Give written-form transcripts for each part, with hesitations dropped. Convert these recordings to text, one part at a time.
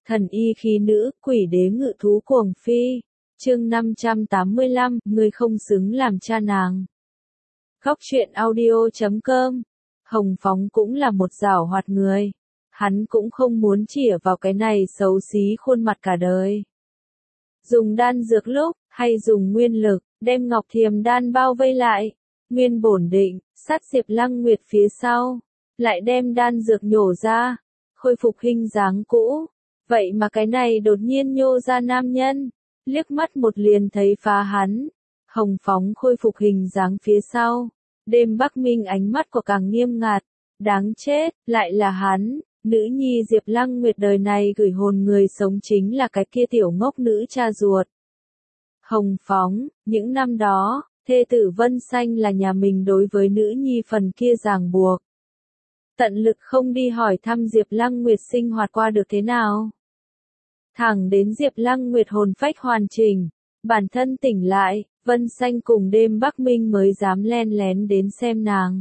Thần y khí nữ, quỷ đế ngự thú cuồng phi. Chương 585, ngươi không xứng làm cha nàng. Góc truyện audio.com. Hồng Phóng cũng là một giảo hoạt người. Hắn cũng không muốn chĩa vào cái này xấu xí khuôn mặt cả đời. Dùng đan dược lúc, hay dùng nguyên lực, đem Ngọc Thiềm đan bao vây lại. Nguyên bổn định, sát Diệp Lăng Nguyệt phía sau. Lại đem đan dược nhổ ra. Khôi phục hình dáng cũ. Vậy mà cái này đột nhiên nhô ra nam nhân. Liếc mắt một liền thấy phá hắn. Hồng Phóng khôi phục hình dáng phía sau. Đêm Bắc Minh ánh mắt của càng nghiêm ngặt. Đáng chết, lại là hắn. Nữ nhi Diệp Lăng Nguyệt đời này gửi hồn người sống chính là cái kia tiểu ngốc nữ cha ruột. Hồng Phóng, những năm đó, thê tử Vân Xanh là nhà mình đối với nữ nhi phần kia ràng buộc. Tận lực không đi hỏi thăm Diệp Lăng Nguyệt sinh hoạt qua được thế nào. Thẳng đến Diệp Lăng Nguyệt hồn phách hoàn chỉnh, bản thân tỉnh lại, Vân Xanh cùng Đêm Bắc Minh mới dám len lén đến xem nàng.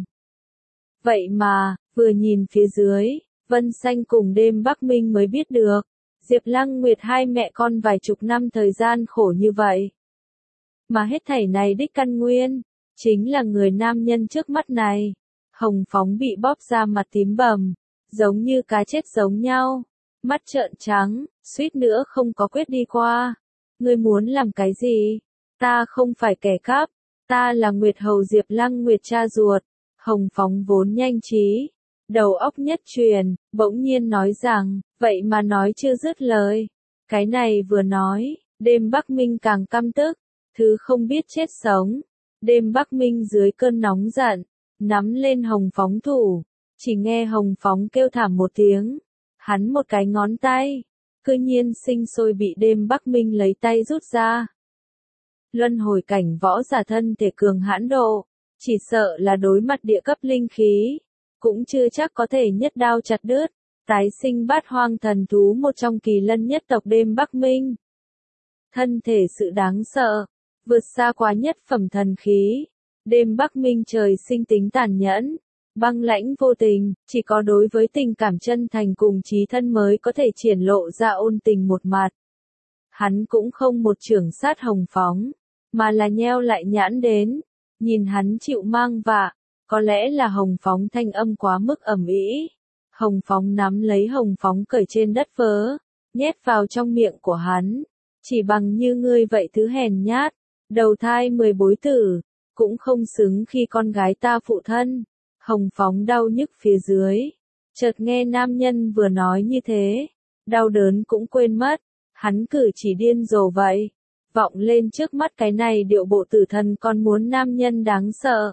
Vậy mà, vừa nhìn phía dưới, Vân Xanh cùng Đêm Bắc Minh mới biết được, Diệp Lăng Nguyệt hai mẹ con vài chục năm thời gian khổ như vậy. Mà hết thảy này đích căn nguyên, chính là người nam nhân trước mắt này. Hồng Phóng bị bóp ra mặt tím bầm, giống như cá chết giống nhau, mắt trợn trắng, suýt nữa không có quyết đi qua. Ngươi muốn làm cái gì? Ta không phải kẻ cắp, ta là Nguyệt Hầu Diệp Lăng Nguyệt cha ruột. Hồng Phóng vốn nhanh trí, đầu óc nhất truyền, bỗng nhiên nói rằng, vậy mà nói chưa dứt lời. Cái này vừa nói, Đêm Bắc Minh càng căm tức, thứ không biết chết sống. Đêm Bắc Minh dưới cơn nóng giận, nắm lên Hồng Phóng thủ, chỉ nghe Hồng Phóng kêu thảm một tiếng, hắn một cái ngón tay, cư nhiên sinh sôi bị Đêm Bắc Minh lấy tay rút ra. Luân hồi cảnh võ giả thân thể cường hãn độ, chỉ sợ là đối mặt địa cấp linh khí, cũng chưa chắc có thể nhất đao chặt đứt, tái sinh bát hoang thần thú một trong kỳ lân nhất tộc Đêm Bắc Minh. Thân thể sự đáng sợ, vượt xa quá nhất phẩm thần khí. Đêm Bắc Minh trời sinh tính tàn nhẫn, băng lãnh vô tình, chỉ có đối với tình cảm chân thành cùng chí thân mới có thể triển lộ ra ôn tình một mặt. Hắn cũng không một chưởng sát Hồng Phóng, mà là nheo lại nhãn đến, nhìn hắn chịu mang vạ, có lẽ là Hồng Phóng thanh âm quá mức ầm ĩ. Hồng Phóng nắm lấy Hồng Phóng cởi trên đất vớ, nhét vào trong miệng của hắn, chỉ bằng như ngươi vậy thứ hèn nhát, đầu thai 10 bối tử, cũng không xứng khi con gái ta phụ thân. Hồng Phóng đau nhức phía dưới, chợt nghe nam nhân vừa nói như thế, đau đớn cũng quên mất, hắn cử chỉ điên rồ vậy, vọng lên trước mắt cái này điệu bộ tử thần còn muốn nam nhân đáng sợ.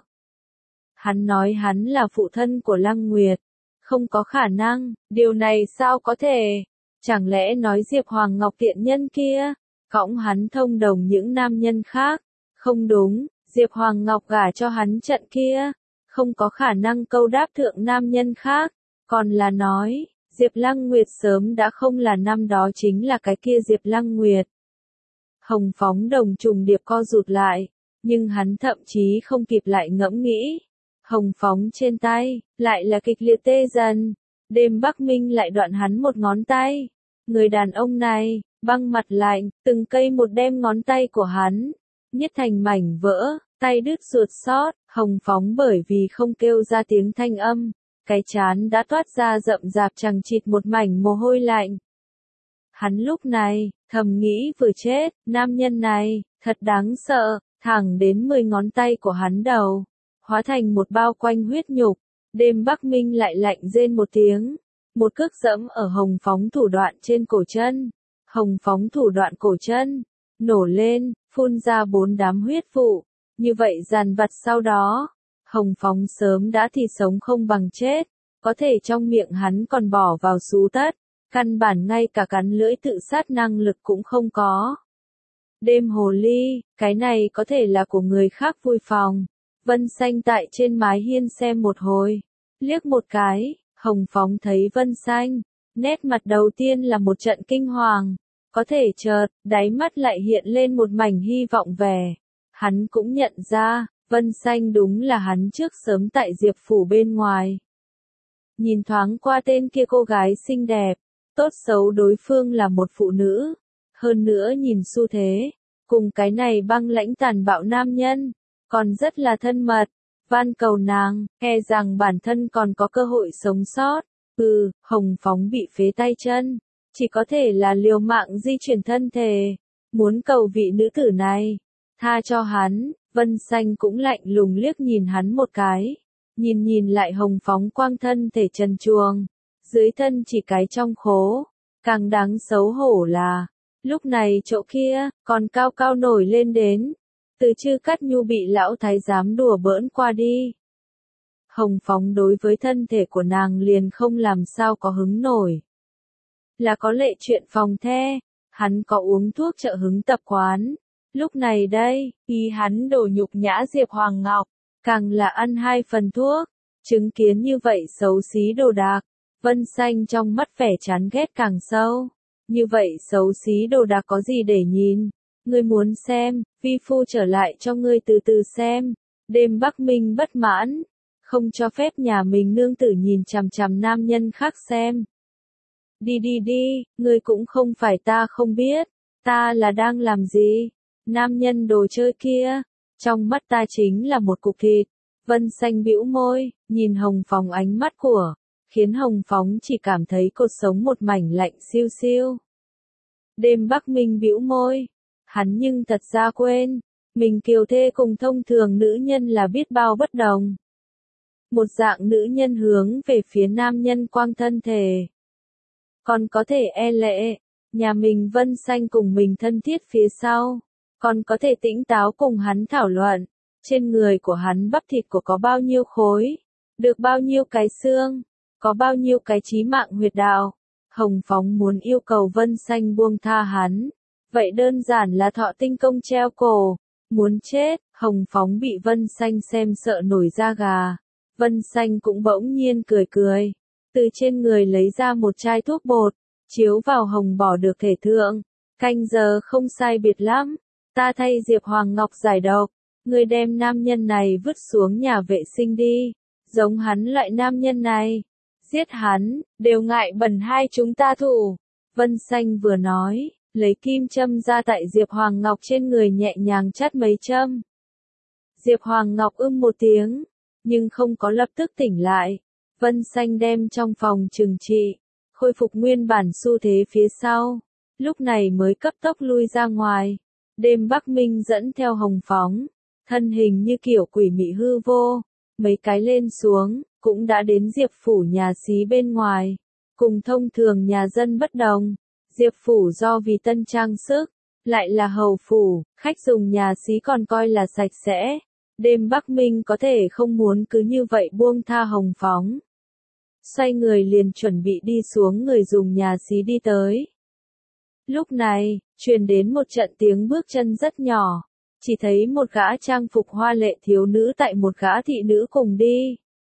Hắn nói hắn là phụ thân của Lăng Nguyệt, không có khả năng, điều này sao có thể, chẳng lẽ nói Diệp Hoàng Ngọc tiện nhân kia, cõng hắn thông đồng những nam nhân khác, không đúng. Diệp Hoàng Ngọc gả cho hắn trận kia, không có khả năng câu đáp thượng nam nhân khác, còn là nói, Diệp Lăng Nguyệt sớm đã không là năm đó chính là cái kia Diệp Lăng Nguyệt. Hồng Phóng đồng trùng điệp co rụt lại, nhưng hắn thậm chí không kịp lại ngẫm nghĩ. Hồng Phóng trên tay, lại là kịch liệt tê dần, Đêm Bắc Minh lại đoạn hắn một ngón tay. Người đàn ông này, băng mặt lạnh, từng cây một đem ngón tay của hắn nhất thành mảnh vỡ, tay đứt ruột xót. Hồng Phóng bởi vì không kêu ra tiếng thanh âm, cái trán đã toát ra rậm rạp chằng chịt một mảnh mồ hôi lạnh. Hắn lúc này, thầm nghĩ vừa chết, nam nhân này, thật đáng sợ, thẳng đến 10 ngón tay của hắn đầu, hóa thành một bao quanh huyết nhục. Đêm Bắc Minh lại lạnh rên một tiếng, một cước dẫm ở Hồng Phóng thủ đoạn trên cổ chân. Hồng Phóng thủ đoạn cổ chân nổ lên, phun ra 4 đám huyết vụ, như vậy dàn vặt sau đó, Hồng Phóng sớm đã thì sống không bằng chết, có thể trong miệng hắn còn bỏ vào xú tất, căn bản ngay cả cắn lưỡi tự sát năng lực cũng không có. Đêm hồ ly, cái này có thể là của người khác vui phòng. Vân Xanh tại trên mái hiên xem một hồi, liếc một cái, Hồng Phóng thấy Vân Xanh, nét mặt đầu tiên là một trận kinh hoàng. Có thể chợt, đáy mắt lại hiện lên một mảnh hy vọng vẻ. Hắn cũng nhận ra, Vân Xanh đúng là hắn trước sớm tại Diệp Phủ bên ngoài. Nhìn thoáng qua tên kia cô gái xinh đẹp, Tốt xấu đối phương là một phụ nữ, hơn nữa nhìn xu thế, cùng cái này băng lãnh tàn bạo nam nhân, còn rất là thân mật, van cầu nàng, e rằng bản thân còn có cơ hội sống sót. Hồng Phóng bị phế tay chân, chỉ có thể là liều mạng di chuyển thân thể, muốn cầu vị nữ tử này tha cho hắn. Vân Xanh cũng lạnh lùng liếc nhìn hắn một cái, nhìn lại Hồng Phóng quang thân thể trần truồng, dưới thân chỉ cái trong khố, càng đáng xấu hổ là, lúc này chỗ kia, còn cao cao nổi lên đến, từ Chư Cát Nhu bị lão thái giám đùa bỡn qua đi. Hồng Phóng đối với thân thể của nàng liền không làm sao có hứng nổi. Là có lệ chuyện phòng the, hắn có uống thuốc trợ hứng tập quán. Lúc này đây, ý hắn đổ nhục nhã Diệp Hoàng Ngọc, càng là ăn 2 phần thuốc, chứng kiến như vậy xấu xí đồ đạc, Vân Xanh trong mắt vẻ chán ghét càng sâu. Như vậy xấu xí đồ đạc có gì để nhìn, ngươi muốn xem, vi phu trở lại cho ngươi từ từ xem. Đêm Bắc Minh bất mãn, không cho phép nhà mình nương tử nhìn chằm chằm nam nhân khác xem. Đi, ngươi cũng không phải ta không biết, ta là đang làm gì? Nam nhân đồ chơi kia, trong mắt ta chính là một cục thịt. Vân Xanh bĩu môi, nhìn Hồng Phóng ánh mắt của, khiến Hồng Phóng chỉ cảm thấy cột sống một mảnh lạnh siêu siêu. Đêm Bắc Minh bĩu môi, hắn nhưng thật ra quên, mình kiều thê cùng thông thường nữ nhân là biết bao bất đồng. Một dạng nữ nhân hướng về phía nam nhân quang thân thể, còn có thể e lệ, nhà mình Vân Xanh cùng mình thân thiết phía sau, còn có thể tĩnh táo cùng hắn thảo luận, trên người của hắn bắp thịt của có bao nhiêu khối, được bao nhiêu cái xương, có bao nhiêu cái chí mạng huyệt đạo. Hồng Phóng muốn yêu cầu Vân Xanh buông tha hắn, vậy đơn giản là thọ tinh công treo cổ, muốn chết. Hồng Phóng bị Vân Xanh xem sợ nổi da gà, Vân Xanh cũng bỗng nhiên cười, từ trên người lấy ra một chai thuốc bột, chiếu vào hồng bỏ được thể thượng, canh giờ không sai biệt lắm, ta thay Diệp Hoàng Ngọc giải độc, ngươi đem nam nhân này vứt xuống nhà vệ sinh đi, giống hắn loại nam nhân này, giết hắn, đều ngại bẩn hai chúng ta thủ. Vân Xanh vừa nói, lấy kim châm ra tại Diệp Hoàng Ngọc trên người nhẹ nhàng chắt mấy châm. Diệp Hoàng Ngọc một tiếng, nhưng không có lập tức tỉnh lại. Vân Xanh đem trong phòng trừng trị, khôi phục nguyên bản xu thế phía sau, lúc này mới cấp tốc lui ra ngoài. Đêm Bắc Minh dẫn theo Hồng Phóng, thân hình như kiểu quỷ mị hư vô, mấy cái lên xuống, cũng đã đến Diệp phủ nhà xí bên ngoài. Cùng thông thường nhà dân bất đồng, Diệp phủ do vì tân trang sức, lại là hầu phủ, khách dùng nhà xí còn coi là sạch sẽ. Đêm Bắc Minh có thể không muốn cứ như vậy buông tha Hồng Phóng. Xoay người liền chuẩn bị đi xuống, người dùng nhà xí đi tới. Lúc này, truyền đến một trận tiếng bước chân rất nhỏ, chỉ thấy một gã trang phục hoa lệ thiếu nữ tại một gã thị nữ cùng đi.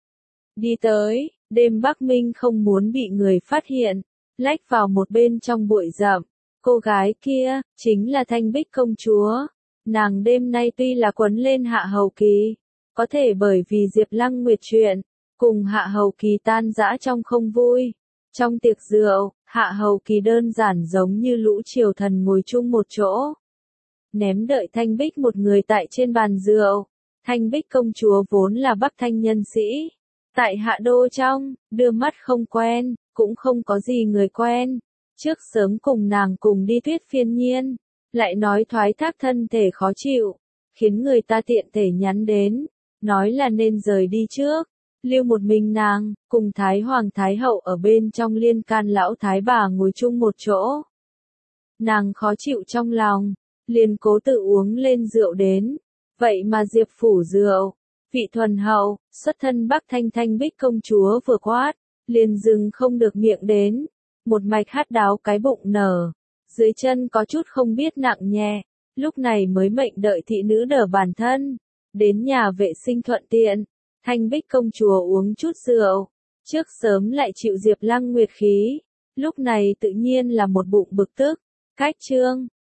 Đi tới, Đêm Bắc Minh không muốn bị người phát hiện, lách vào một bên trong bụi rậm. Cô gái kia, chính là Thanh Bích công chúa. Nàng đêm nay tuy là quấn lên hạ hầu kỳ, có thể bởi vì Diệp Lăng Nguyệt chuyện, cùng hạ hầu kỳ tan rã trong không vui. Trong tiệc rượu, hạ hầu kỳ đơn giản giống như lũ triều thần ngồi chung một chỗ, ném đợi Thanh Bích một người tại trên bàn rượu. Thanh Bích công chúa vốn là Bắc Thanh nhân sĩ, tại hạ đô trong, đưa mắt không quen, cũng không có gì người quen. Trước sớm cùng nàng cùng đi Tuyết Phiên Nhiên, lại nói thoái thác thân thể khó chịu, khiến người ta tiện thể nhắn đến, nói là nên rời đi trước, lưu một mình nàng, cùng Thái Hoàng Thái Hậu ở bên trong liên can lão thái bà ngồi chung một chỗ. Nàng khó chịu trong lòng, liền cố tự uống lên rượu đến, vậy mà Diệp phủ rượu, vị thuần hậu, xuất thân Bắc Thanh Thanh Bích công chúa vừa quát, liền dừng không được miệng đến, một mạch hát đáo cái bụng nở, dưới chân có chút không biết nặng nhẹ, lúc này mới mệnh đợi thị nữ đỡ bản thân, đến nhà vệ sinh thuận tiện. Thanh Bích công chúa uống chút rượu, trước sớm lại chịu Diệp Lăng Nguyệt khí, lúc này tự nhiên là một bụng bực tức. Cách chương